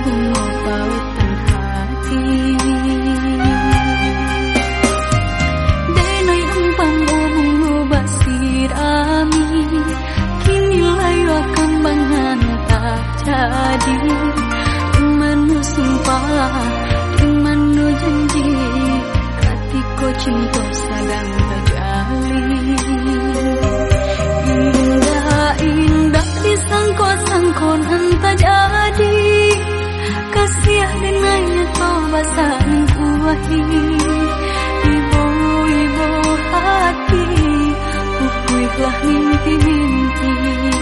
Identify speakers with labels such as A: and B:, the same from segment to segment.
A: bunga pautan hati. Denai empang bunga basirami, kini layu kembangan tak jadi. Imanu sumpah, imanu janji, katiko cinta sedang terjalin. Indah disangko-sangko entah jadi, kasih dengannya kau basahin kuahi. Ibu-ibu hati, pupuilah mimpi-mimpi.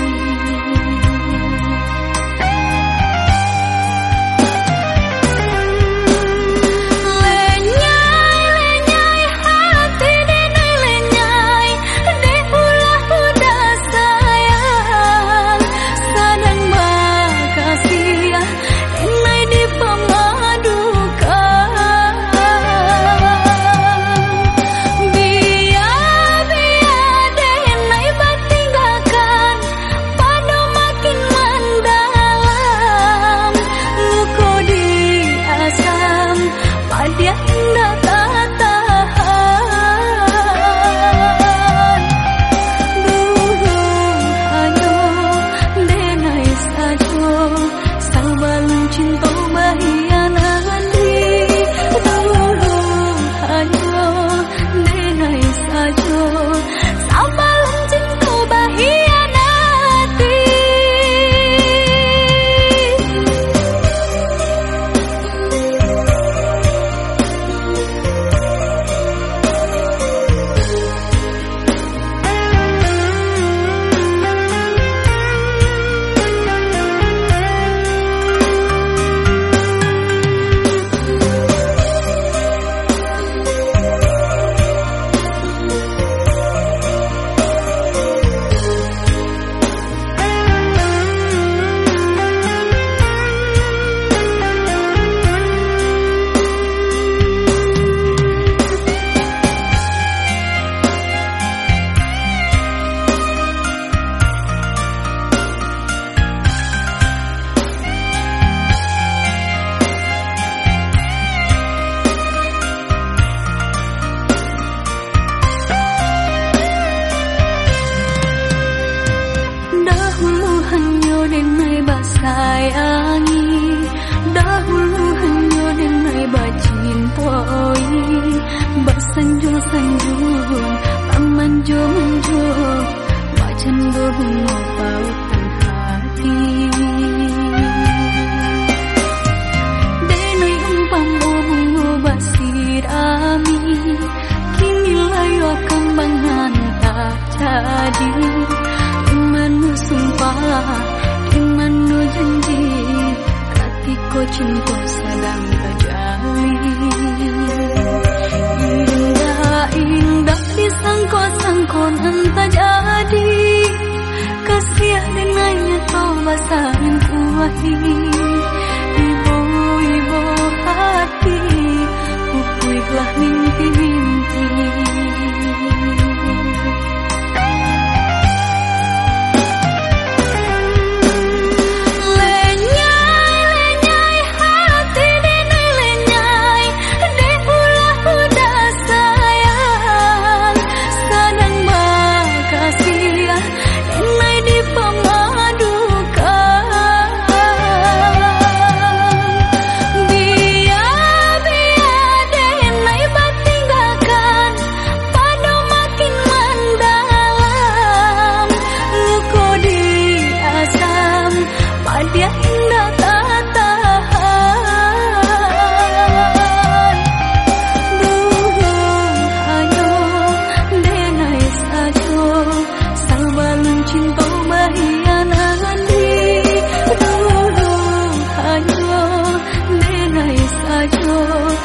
A: Sayangi, dahulu hanya denai bacintoi, bersanjung-sanjung, pamanjung-manjung, bacan bunga pautan hati. Denai umpam bunga basirami, kini layu kembangan tak jadi. Imanu sumpah, imanu janji, katiko cinta sedang terjalin. Indah disangko-sangko entah jadi, kasih dengannya kau basahin kuahi. Ibu-ibu hati, pupuilah mimpi-mimpi. Dulu hanya denai saja.